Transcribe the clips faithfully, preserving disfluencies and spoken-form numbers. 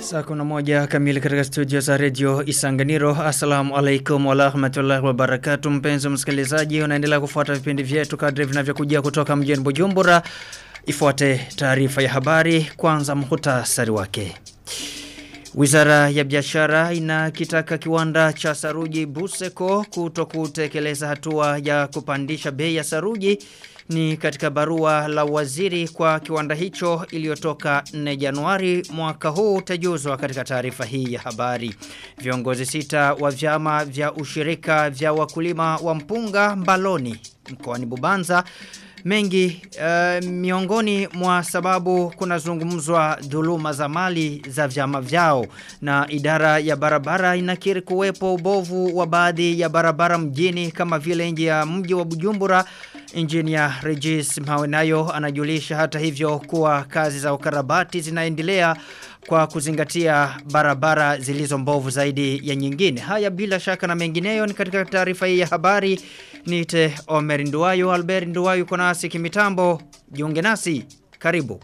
Saa kuna moja kamili katika studio za Radio Isanganiro. Assalamu alaikum wa rahmatullahi wa barakatuh. Mpenzi msikilizaji, unaendelea kufuata vipindi vyetu kadri vinavyokujia kutoka mjini Bujumbura. Ifuate taarifa ya habari, kwanza muhtasari wake. Wizara ya Biashara inakitaka kiwanda cha saruji Buseko kutokutekeleza hatua ya kupandisha bei ya saruji. Ni katika barua la waziri kwa kiwanda hicho iliyotoka nne Januari mwaka huu, utajuzwa katika taarifa hii ya habari. Viongozi sita wa vyama vya ushirika vya wakulima wa mpunga Mbaloni mkoani Bubanza. Mengi uh, miongoni mwa sababu kunazungumzwa dhuluma za mali za vyama vyao, na idara ya barabara inakiri kuwepo ubovu wa baadhi ya barabara mjini kama vile nje ya mji wa Bujumbura. Engineer Regis Mhawenayo anajulisha hata hivyo kuwa kazi za ukarabati zinaendelea kwa kuzingatia barabara zilizo mbovu zaidi ya nyingine. Haya bila shaka na mengineyo ni katika taarifa hii ya habari. Nite Omer Nduwayo, Albert Nduwayo kuna nasi kimitambo. Jiunge nasi, karibu.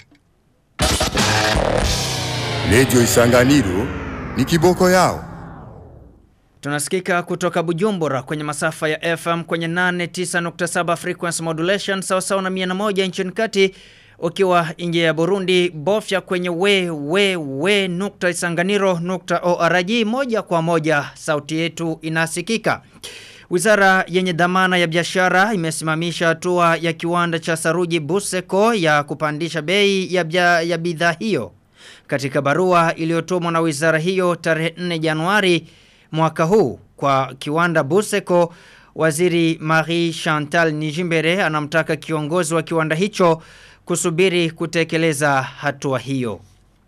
Radio Isanganiro ni kiboko yao. Tunasikika kutoka Bujumbura kwenye masafa ya F M kwenye nane tisa nukta saba frequency modulation sawa sawa na mia moja nchini kati. Ukiwa nje ya Burundi, bofya kwenye we we we nukta isanganiro nukta org, moja kwa moja sauti yetu inasikika. Wizara yenye dhamana ya biashara imesimamisha hatua ya kiwanda cha saruji Buseko ya kupandisha bei ya, bia, ya bidhaa hiyo. Katika barua iliyotumwa na wizara hiyo tarehe nne Januari mwaka huu kwa kiwanda Buseko, waziri Marie Chantal Nijimbere anamtaka kiongozi wa kiwanda hicho kusubiri kutekeleza hatua hiyo.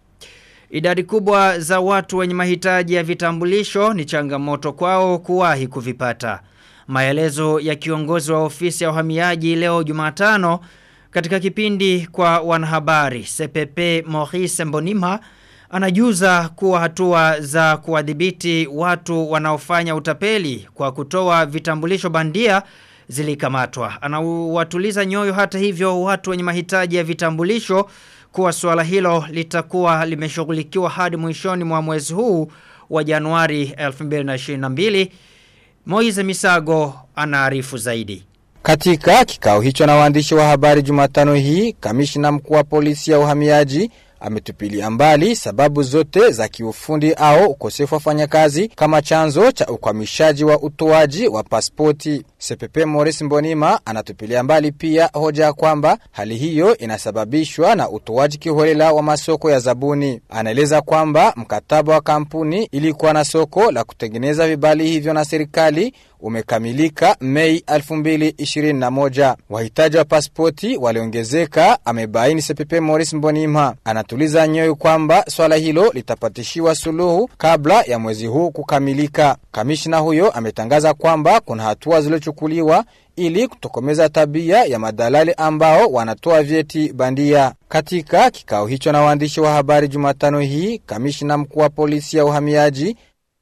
Idadi kubwa za watu wenye mahitaji ya vitambulisho ni changamoto kwao kuwahi kuvipata. Maelezo ya kiongozi wa ofisi ya uhamiaji leo Jumatano katika kipindi kwa wanahabari. C P P Maurice Mbonima anajuza kuwa hatua za kuwadhibiti watu wanaofanya utapeli kwa kutoa vitambulisho bandia zilikamatwa. Anawatuliza nyoyo hata hivyo watu wenye mahitaji ya vitambulisho kuwa swala hilo litakuwa limeshughulikiwa hadi mwishoni mwa mwezi huu wa Januari elfu mbili na ishirini na mbili. Moize Misago anaarifu zaidi. Katika kikao hicho na waandishi wa habari Jumatano hii, kamishna mkuu wa polisi ya uhamiaji ametupilia mbali sababu zote za kiufundi au ukosefu wa wafanyakazi kama chanzo cha ukwamishaji wa utoaji wa pasipoti. C P P Maurice Mbonima anatupilia mbali pia hoja kwamba hali hiyo inasababishwa na utoaji kiholela wa masoko ya zabuni. Anaeleza kwamba mkataba wa kampuni ilikuwa na soko la kutengeneza vibali hivyo na serikali umekamilika Mei elfu mbili ishirini na moja. Wahitaji wa pasipoti waliongezeka, amebaini C P P Maurice Mbonima. Anatuliza nyoyo kwamba swala hilo litapatishiwa suluhu kabla ya mwezi huu kukamilika. Kamishna huyo ametangaza kwamba kuna hatua zilizochukuliwa ili kutokomeza tabia ya madalali ambao wanatoa vyeti bandia. Katika kikao hicho na waandishi wa habari Jumatano hii, kamishna mkuu wa polisi ya uhamiaji.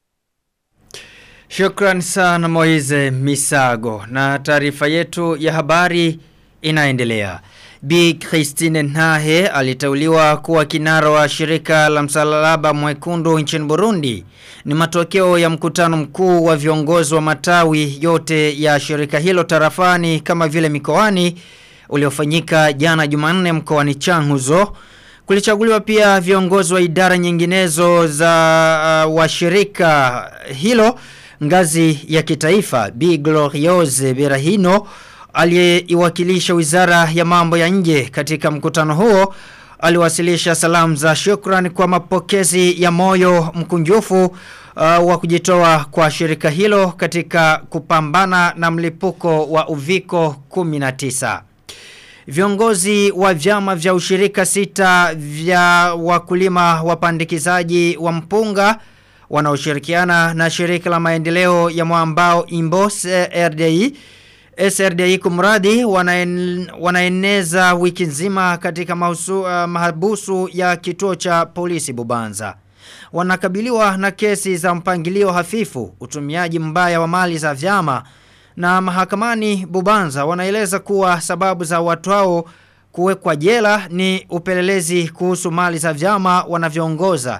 Shukran sana Moize Misago, na taarifa yetu ya habari inaendelea. Bi Christine Nahe aliteuliwa kuwa kinara wa shirika la msalaba mwekundu nchini Burundi. Ni matokeo ya mkutano mkuu wa viongozi wa matawi yote ya shirika hilo tarafani kama vile mikoani uliofanyika jana Jumanne mkoani Changuzo. Kulichaguliwa pia viongozi wa idara nyinginezo za uh, wa shirika hilo ngazi ya kitaifa. Bi Gloriose Berahino aliyeiwakilisha wizara ya mambo ya nje katika mkutano huo aliwasilisha salamu za shukrani kwa mapokezi ya moyo mkunjufu uh, wa kujitoa kwa shirika hilo katika kupambana na mlipuko wa uviko kumi na tisa. Viongozi wa vyama vya ushirika sita vya wakulima wapandikizaji wa mpunga wanaoshirikiana na shirika la maendeleo ya mwambao Imbos R D I S R D I kumradi wanaen, wanaeneza wiki nzima katika mahusu, uh, mahabusu ya kituo cha polisi Bubanza. Wanakabiliwa na kesi za mpangilio hafifu, utumiaji mbaya wa mali za vyama, na mahakamani Bubanza wanaeleza kuwa sababu za watu hao kuwekwa jela ni upelelezi kuhusu mali za vyama wanavyoongoza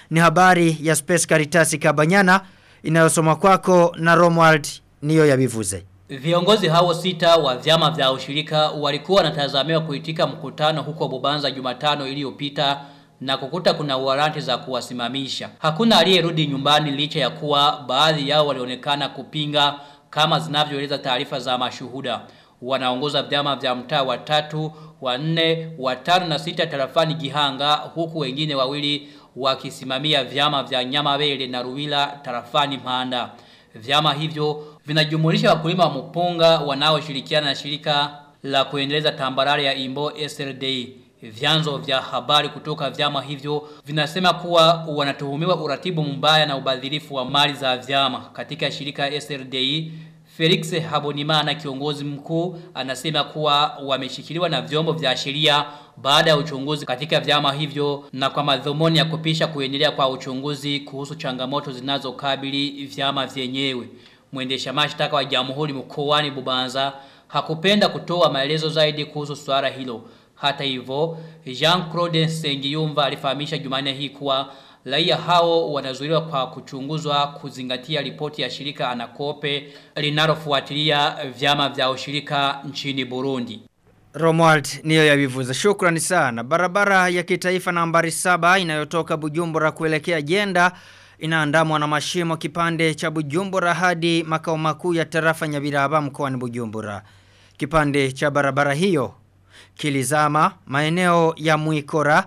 Ni habari ya Space Caritas Kabanyana inayosoma kwako na Romuald niyo yabivuze. Viongozi hao sita wa vyama vya ushirika walikuwa wanatazamiwa kuitika mkutano huko Bubanza Jumatano iliyopita na kukuta kuna waranti za kuwasimamisha. Hakuna aliyerudi nyumbani licha ya kuwa baadhi yao walionekana kupinga kama zinavyoeleza taarifa za mashuhuda. Wanaongoza vyama vya mtaa wa tatu, wa nne, wa tano na sita tarafani Gihanga, huku wengine wawili wakisimamia vyama vya Nyamabele na Ruwila tarafani Mpanda. Vyama hivyo vinajumulisha wakulima wa mpunga wanaoshirikiana na shirika la kuendeleza tambarare ya Imbo S L D. Vyanzo vya habari kutoka vyama hivyo vinasema kuwa wanatuhumiwa uratibu mbaya na ubadhirifu wa mali za vyama. Katika shirika S L D, Felix Habonimana kiongozi mkuu anasema kuwa wameshikiliwa na vyombo vya sheria baada ya uchunguzi katika vyama hivyo na kwa madhumuni ya kupisha kuendelea kwa uchunguzi kuhusu changamoto zinazokabili vyama vyenyewe. Mwendesha mashtaka wa Jamhuri mkoani Bubanza hakupenda kutoa maelezo zaidi kuhusu swala hilo. Hata hivyo, Jean-Claude Sengiyumva alifahamisha Jumanne hii kuwa raia hao wanazuiliwa kwa kuchunguzwa kuzingatia ripoti ya shirika Anakope linalofuatilia vyama vya ushirika nchini Burundi. Romuald niyo yabivuza. Shukrani sana. Barabara ya kitaifa nambari saba inayotoka Bujumbura kuelekea Jenda inaandamwa na mashimo kipande cha Bujumbura hadi makao makuu ya tarafa Nyabiraba mkoani Bujumbura. Kipande cha barabara hiyo kilizama maeneo ya Muikora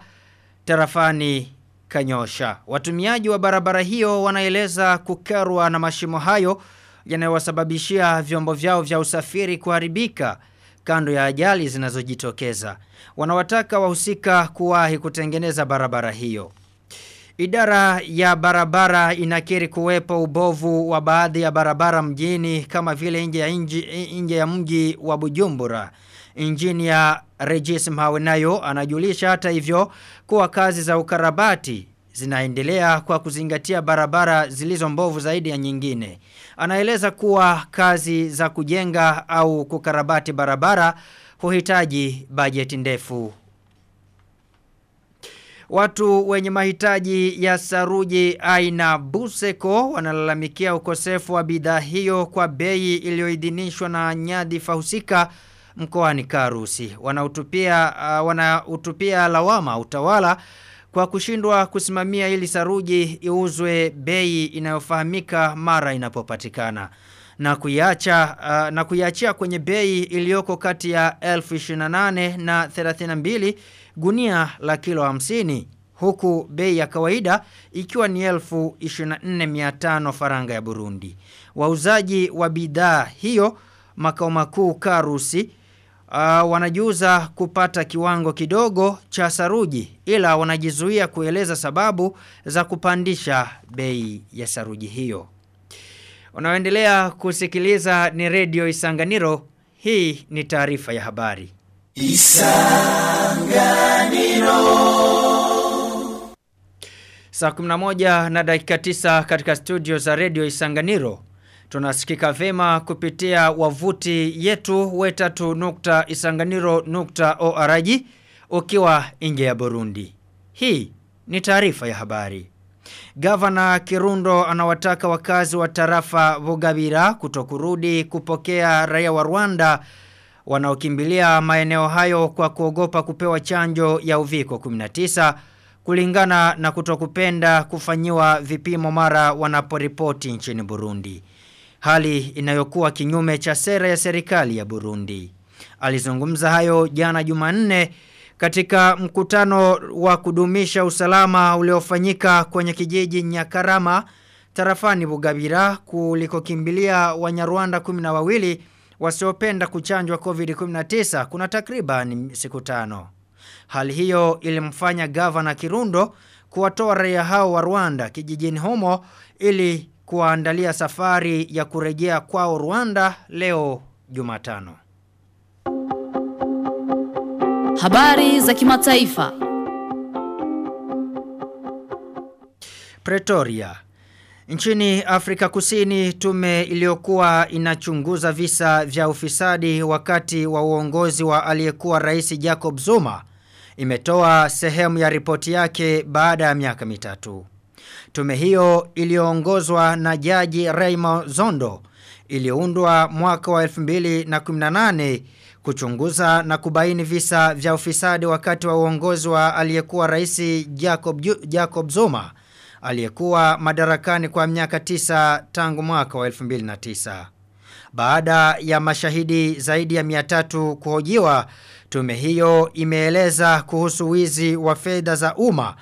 tarafani Kanyosha. Watumiaji wa barabara hiyo wanaeleza kukerwa na mashimo hayo yanayowasababishia vyombo vyao vya usafiri kuharibika kando ya ajali zinazojitokeza. Wanawataka wahusika kuwahi kutengeneza barabara hiyo. Idara ya barabara inakiri kuwepo ubovu wa baadhi ya barabara mjini kama vile nje ya nje ya mji wa Bujumbura. Injinia Regis Mhawenayo anajulisha hata hivyo kuwa kazi za ukarabati zinaendelea kwa kuzingatia barabara zilizo mbovu zaidi ya nyingine. Anaeleza kuwa kazi za kujenga au kukarabati barabara huhitaji bajeti ndefu. Watu wenye mahitaji ya saruji aina Buseko wanalalamikia ukosefu wa bidhaa hiyo kwa bei iliyoidhinishwa na nyadhifa husika mkoani Karusi. Wanautupia uh, wanautupia lawama utawala kwa kushindwa kusimamia ili saruji iuzwe bei inayofahamika mara inapopatikana na kuiacha uh, na kuiachia kwenye bei iliyoko kati ya elfu ishirini na nane na thelathini na mbili gunia la kilo hamsini, huku bei ya kawaida ikiwa ni elfu ishirini na nne mia tano faranga ya Burundi. Wauzaji wa bidhaa hiyo makao makuu Karusi Uh, wanajuza kupata kiwango kidogo cha saruji, ila wanajizuia kueleza sababu za kupandisha bei ya saruji hiyo. Unaendelea kusikiliza ni Radio Isanganiro. Hii ni taarifa ya habari. Isanganiro. Saa kumi na moja na dakika tisa katika studio za Radio Isanganiro. Tunasikika vema kupitia wavuti yetu wetatu nukta isanganiro nukta org ukiwa nje ya Burundi. Hii ni taarifa ya habari. Gavana Kirundo anawataka wakazi wa tarafa Bugabira kutokurudi kupokea raia wa Rwanda wanaokimbilia maeneo hayo kwa kuogopa kupewa chanjo ya uviko kumi na tisa kulingana na kutokupenda kufanyiwa vipimo mara wanaporipoti nchini Burundi. Hali inayokuwa kinyume cha sera ya serikali ya Burundi. Alizungumza hayo jana Jumanne katika mkutano wa kudumisha usalama uliofanyika kwenye kijiji Nyakarama tarafani Bugabira kulikokimbilia Wanyarwanda kumi na wawili wasiopenda kuchanjwa covid kumi na tisa kuna takriban siku tano. Hali hiyo ilimfanya Gavana Kirundo kuwatoa raia hao wa Rwanda kijijini humo ili kuandalia safari ya kurejea kwao Rwanda leo Jumatano. Habari za kimataifa. Pretoria. Nchini Afrika Kusini, tume iliyokuwa inachunguza visa vya ufisadi wakati wa uongozi wa aliyekuwa Rais Jacob Zuma imetoa sehemu ya ripoti yake baada ya miaka mitatu. Tume hiyo iliyoongozwa na Jaji Raymond Zondo iliundwa mwaka wa elfu mbili na kumi na nane kuchunguza na kubaini visa vya ufisadi wakati wa uongozi wa aliyekuwa rais Jacob Jacob Zuma aliyekuwa madarakani kwa miaka tisa tangu mwaka wa elfu mbili na tisa. Baada ya mashahidi zaidi ya mia tatu kuhojiwa, tume hiyo imeeleza kuhusu wizi wa fedha za umma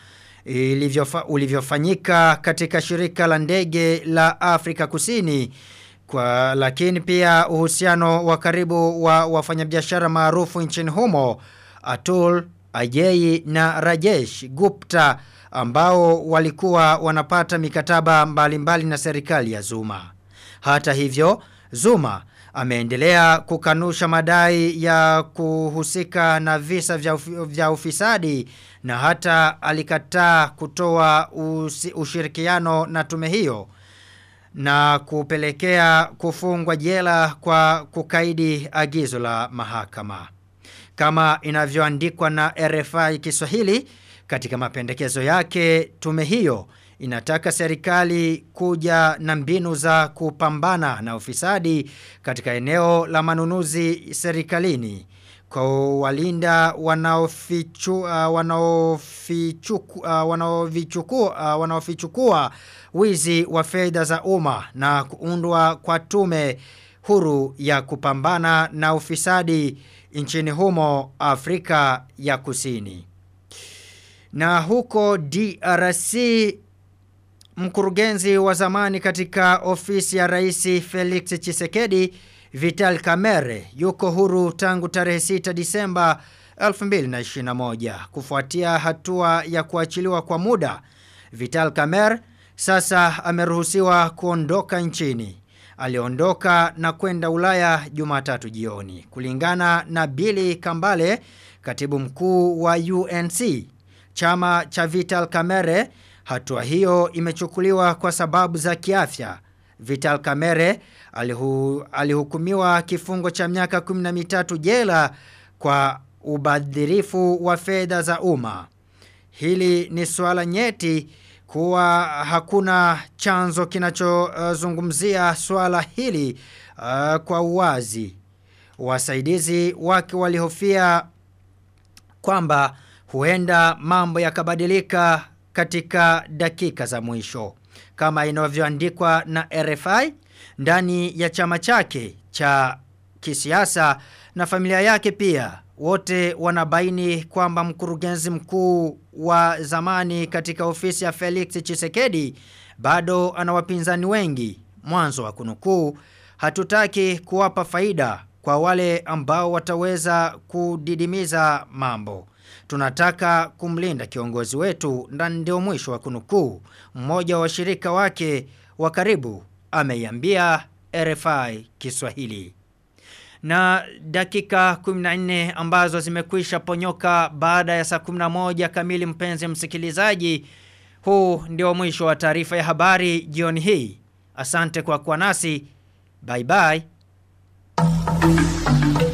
ulivyofanyika katika shirika la ndege la Afrika Kusini, kwa lakini pia uhusiano wa karibu wa wafanyabiashara maarufu nchini humo Atul Ajay na Rajesh Gupta ambao walikuwa wanapata mikataba mbalimbali mbali na serikali ya Zuma. Hata hivyo, Zuma ameendelea kukanusha madai ya kuhusika na visa vya, vya ufisadi na hata alikataa kutoa usi, ushirikiano na tume hiyo na kupelekea kufungwa jela kwa kukaidi agizo la mahakama. Kama inavyoandikwa na R F I Kiswahili, katika mapendekezo yake tume hiyo inataka serikali kuja na mbinu za kupambana na ufisadi katika eneo la manunuzi serikalini, kwa walinda wanaofichu uh, wanaofichuku uh, wanaovichukua uh, wanaofichukua wizi wa fedha za umma na kuundwa kwa tume huru ya kupambana na ufisadi nchini humo Afrika ya Kusini. Na huko D R C, mkurugenzi wa zamani katika ofisi ya Rais Felix Tshisekedi, Vital Kamerhe, yuko huru tangu tarehe sita Disemba elfu mbili na ishirini na moja kufuatia hatua ya kuachiliwa kwa muda. Vital Kamerhe sasa ameruhusiwa kuondoka nchini. Aliondoka na kwenda Ulaya Jumatatu jioni. Kulingana na Billy Kambale, katibu mkuu wa U N C, chama cha Vital Kamerhe, hatua hiyo imechukuliwa kwa sababu za kiafya. Vital Kamerhe alihu, alihukumiwa kifungo cha miaka kumi na mitatu jela kwa ubadhirifu wa fedha za umma. Hili ni swala nyeti kuwa hakuna chanzo kinachozungumzia uh, swala hili uh, kwa uwazi. Wasaidizi wake walihofia kwamba huenda mambo yakabadilika katika dakika za mwisho. Kama inavyoandikwa na R F I, ndani ya chama chake cha kisiasa na familia yake pia, wote wanabaini kwamba mkurugenzi mkuu wa zamani katika ofisi ya Felix Tshisekedi bado ana wapinzani wengi. Mwanzo wa kunukuu, hatutaki kuwapa faida kwa wale ambao wataweza kudidimiza mambo. Tunataka kumlinda kiongozi wetu, na ndio mwisho wa kunukuu. Mmoja wa washirika wake wa karibu ameiambia R F I Kiswahili. Na dakika kumi na nne ambazo zimekwisha ponyoka baada ya saa kumi na moja kamili, mpenzi msikilizaji, huu ndio mwisho wa taarifa ya habari jioni hii. Asante kwa kuwa nasi. Bye bye.